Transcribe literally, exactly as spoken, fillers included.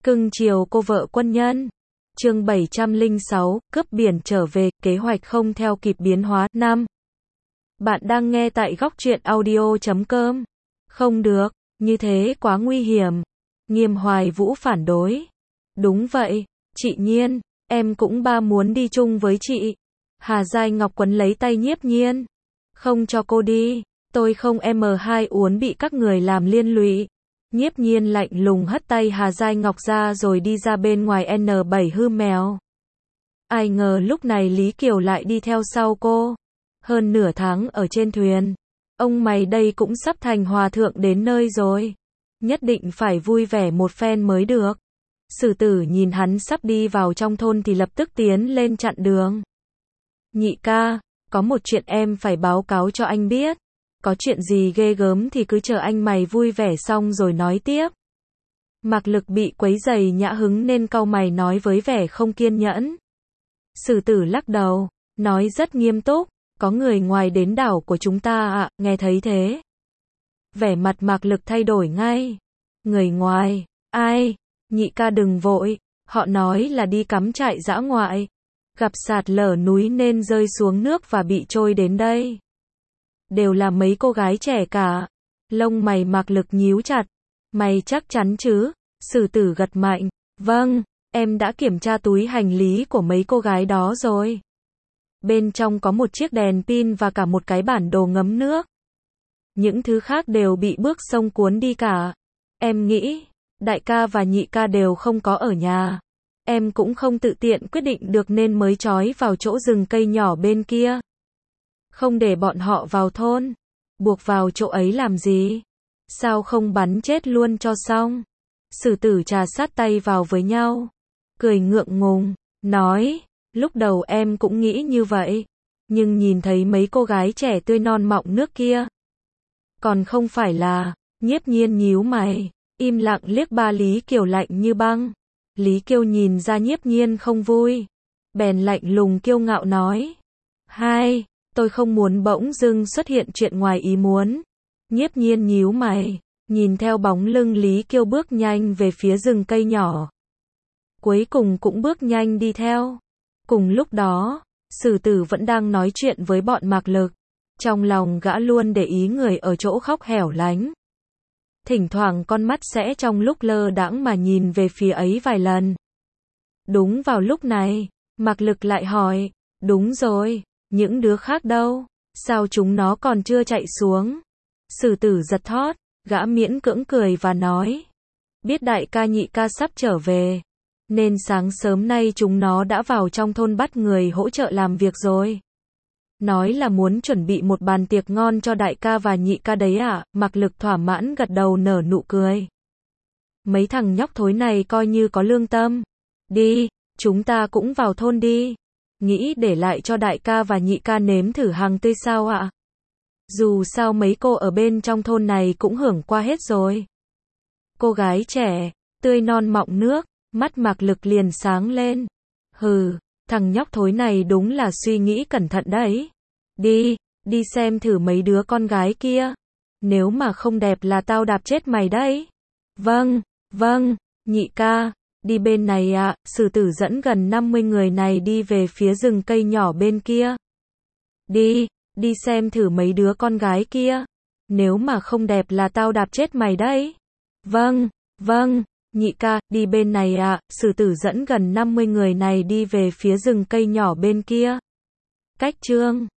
Cưng chiều cô vợ quân nhân. Chương bảy trăm lẻ sáu, cướp biển trở về, kế hoạch không theo kịp biến hóa. năm. Bạn đang nghe tại góc truyện audio chấm com. Không được, như thế quá nguy hiểm. Nghiêm Hoài Vũ phản đối. Đúng vậy, chị Nhiên, em cũng ba muốn đi chung với chị. Hà Giai Ngọc quấn lấy tay Nhiếp Nhiên. Không cho cô đi, tôi không em hai uốn bị các người làm liên lụy. Nhiếp Nhiên lạnh lùng hất tay Hà Giai Ngọc ra rồi đi ra bên ngoài N bảy hư mèo. Ai ngờ lúc này Lý Kiều lại đi theo sau cô. Hơn nửa tháng ở trên thuyền. Ông mày đây cũng sắp thành hòa thượng đến nơi rồi. Nhất định phải vui vẻ một phen mới được. Sử Tử nhìn hắn sắp đi vào trong thôn thì lập tức tiến lên chặn đường. Nhị ca, có một chuyện em phải báo cáo cho anh biết. Có chuyện gì ghê gớm thì cứ chờ anh mày vui vẻ xong rồi nói tiếp. Mạc Lực bị quấy rầy nhã hứng nên cau mày nói với vẻ không kiên nhẫn. Sử Tử lắc đầu, nói rất nghiêm túc, có người ngoài đến đảo của chúng ta ạ, à, nghe thấy thế. Vẻ mặt Mạc Lực thay đổi ngay. Người ngoài, ai? Nhị ca đừng vội, họ nói là đi cắm trại dã ngoại. Gặp sạt lở núi nên rơi xuống nước và bị trôi đến đây. Đều là mấy cô gái trẻ cả. Lông mày Mạc Lực nhíu chặt. Mày chắc chắn chứ? Sử Tử gật mạnh. Vâng, em đã kiểm tra túi hành lý của mấy cô gái đó rồi. Bên trong có một chiếc đèn pin và cả một cái bản đồ ngấm nước. Những thứ khác đều bị bước sông cuốn đi cả. Em nghĩ, đại ca và nhị ca đều không có ở nhà. Em cũng không tự tiện quyết định được nên mới trói vào chỗ rừng cây nhỏ bên kia. Không để bọn họ vào thôn. Buộc vào chỗ ấy làm gì? Sao không bắn chết luôn cho xong? Sử Tử trà sát tay vào với nhau. Cười ngượng ngùng, nói, lúc đầu em cũng nghĩ như vậy. Nhưng nhìn thấy mấy cô gái trẻ tươi non mọng nước kia. Còn không phải là, Nhiếp Nhiên nhíu mày, im lặng liếc ba Lý Kiều lạnh như băng. Lý Kiều nhìn ra Nhiếp Nhiên không vui. Bèn lạnh lùng kiêu ngạo nói. Hai, tôi không muốn bỗng dưng xuất hiện chuyện ngoài ý muốn. Nhiếp Nhiên nhíu mày, nhìn theo bóng lưng Lý Kiều bước nhanh về phía rừng cây nhỏ. Cuối cùng cũng bước nhanh đi theo. Cùng lúc đó, Sử Tử vẫn đang nói chuyện với bọn Mạc Lực. Trong lòng gã luôn để ý người ở chỗ khóc hẻo lánh. Thỉnh thoảng con mắt sẽ trong lúc lơ đãng mà nhìn về phía ấy vài lần. Đúng vào lúc này, Mạc Lực lại hỏi, đúng rồi, những đứa khác đâu? Sao chúng nó còn chưa chạy xuống? Sử Tử giật thót, gã miễn cưỡng cười và nói, biết đại ca nhị ca sắp trở về, nên sáng sớm nay chúng nó đã vào trong thôn bắt người hỗ trợ làm việc rồi. Nói là muốn chuẩn bị một bàn tiệc ngon cho đại ca và nhị ca đấy à? Mạc Lực thỏa mãn gật đầu nở nụ cười. Mấy thằng nhóc thối này coi như có lương tâm. Đi, chúng ta cũng vào thôn đi. Nghĩ để lại cho đại ca và nhị ca nếm thử hàng tươi sao ạ? Dù sao mấy cô ở bên trong thôn này cũng hưởng qua hết rồi. Cô gái trẻ, tươi non mọng nước, mắt Mạc Lực liền sáng lên. Hừ, thằng nhóc thối này đúng là suy nghĩ cẩn thận đấy. Đi, đi xem thử mấy đứa con gái kia. Nếu mà không đẹp là tao đạp chết mày đấy. Vâng, vâng, nhị ca, đi bên này ạ. À. Sử Tử dẫn gần năm mươi người này đi về phía rừng cây nhỏ bên kia. Đi, đi xem thử mấy đứa con gái kia. Nếu mà không đẹp là tao đạp chết mày đấy. Vâng, vâng, nhị ca, đi bên này ạ. À. Sử Tử dẫn gần năm mươi người này đi về phía rừng cây nhỏ bên kia. Cách chương